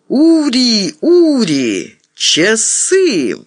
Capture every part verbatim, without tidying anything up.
«Ури, Ури, часы!»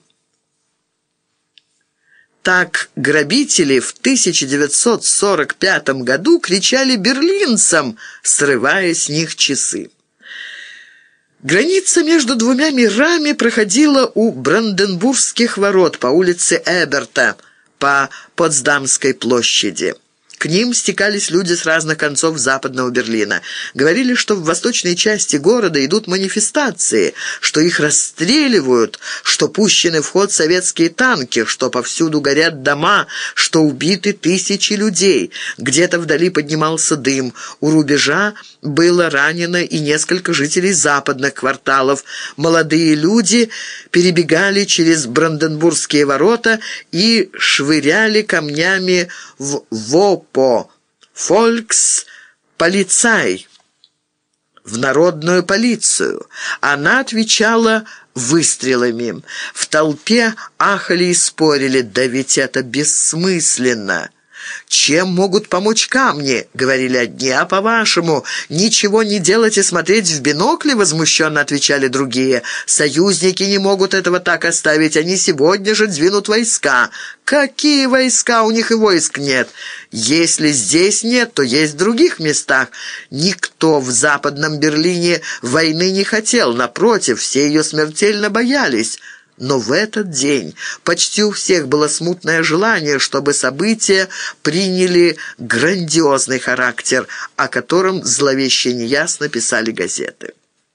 Так грабители в тысяча девятьсот сорок пятом году кричали берлинцам, срывая с них часы. Граница между двумя мирами проходила у Бранденбургских ворот по улице Эберта, по Потсдамской площади. К ним стекались люди с разных концов Западного Берлина. Говорили, что в восточной части города идут манифестации, что их расстреливают, что пущены в ход советские танки, что повсюду горят дома, что убиты тысячи людей. Где-то вдали поднимался дым. У рубежа было ранено и несколько жителей западных кварталов. Молодые люди перебегали через Бранденбургские ворота и швыряли камнями в ВОПО, «Фольксполицай», в народную полицию. Она отвечала выстрелами. В толпе ахали и спорили: «Да ведь это бессмысленно!» «Чем могут помочь камни?» — говорили одни. «А по-вашему, ничего не делать и смотреть в бинокли?» — возмущенно отвечали другие. «Союзники не могут этого так оставить. Они сегодня же двинут войска». «Какие войска? У них и войск нет. Если здесь нет, то есть в других местах». Никто в Западном Берлине войны не хотел. Напротив, все ее смертельно боялись. Но в этот день почти у всех было смутное желание, чтобы события приняли грандиозный характер, о котором зловеще неясно писали газеты.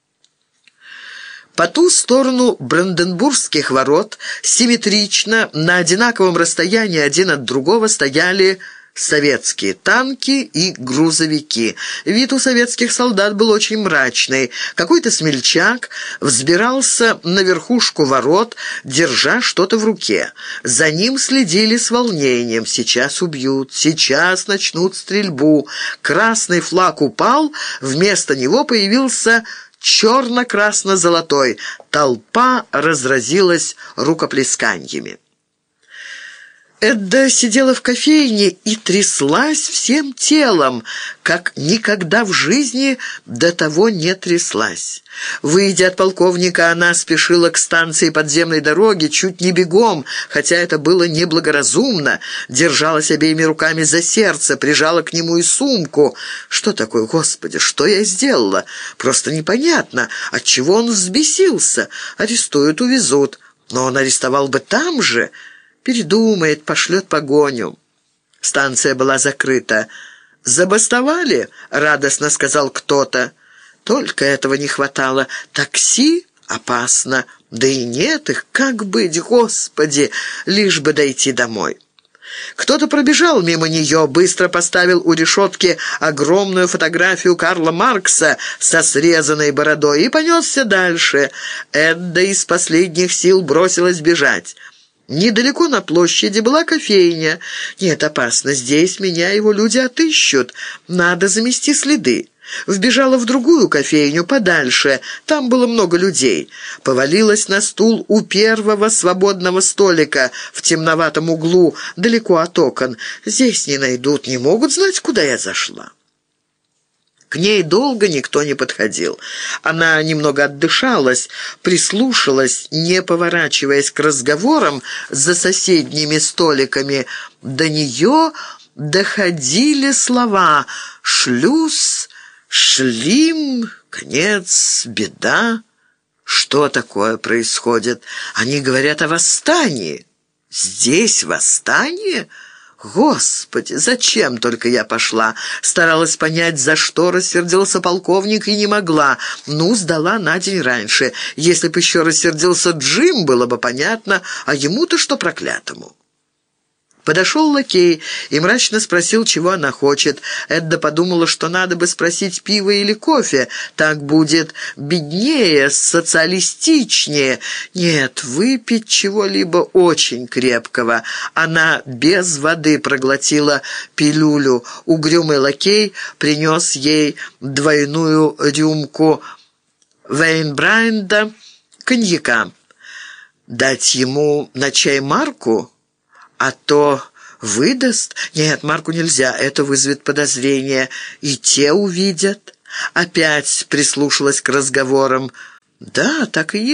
По ту сторону Бранденбургских ворот симметрично на одинаковом расстоянии один от другого стояли советские танки и грузовики. Вид у советских солдат был очень мрачный. Какой-то смельчак взбирался на верхушку ворот, держа что-то в руке. За ним следили с волнением. Сейчас убьют, сейчас начнут стрельбу. Красный флаг упал, вместо него появился черно-красно-золотой. Толпа разразилась рукоплесканьями. Эдда сидела в кофейне и тряслась всем телом, как никогда в жизни до того не тряслась. Выйдя от полковника, она спешила к станции подземной дороги чуть не бегом, хотя это было неблагоразумно. Держалась обеими руками за сердце, прижала к нему и сумку. Что такое, Господи, что я сделала? Просто непонятно, отчего он взбесился. Арестуют, увезут. Но он арестовал бы там же. Передумает, пошлет погоню. Станция была закрыта. «Забастовали?» — радостно сказал кто-то. Только этого не хватало. Такси? Опасно. Да и нет их. Как быть, Господи, лишь бы дойти домой. Кто-то пробежал мимо нее, быстро поставил у решетки огромную фотографию Карла Маркса со срезанной бородой и понесся дальше. Эдда из последних сил бросилась бежать. Недалеко на площади была кофейня. Нет, опасно, здесь меня его люди отыщут. Надо замести следы. Вбежала в другую кофейню, подальше. Там было много людей. Повалилась на стул у первого свободного столика в темноватом углу, далеко от окон. Здесь не найдут, не могут знать, куда я зашла. К ней долго никто не подходил. Она немного отдышалась, прислушалась, не поворачиваясь к разговорам за соседними столиками. До нее доходили слова «шлюз», «шлим», «конец», «беда». Что такое происходит? Они говорят о восстании. Здесь восстание? Господи, зачем только я пошла? Старалась понять, за что рассердился полковник, и не могла. Ну, сдала на день раньше. Если бы еще рассердился Джим, было бы понятно, а ему-то что проклятому? Подошел лакей и мрачно спросил, чего она хочет. Эдда подумала, что надо бы спросить пиво или кофе. Так будет беднее, социалистичнее. Нет, выпить чего-либо очень крепкого. Она без воды проглотила пилюлю. Угрюмый лакей принес ей двойную рюмку Вейнбрайнда коньяка. Дать ему на чай марку? А то выдаст? Нет, марку нельзя, это вызовет подозрение. И те увидят. Опять прислушалась к разговорам. Да, так и есть.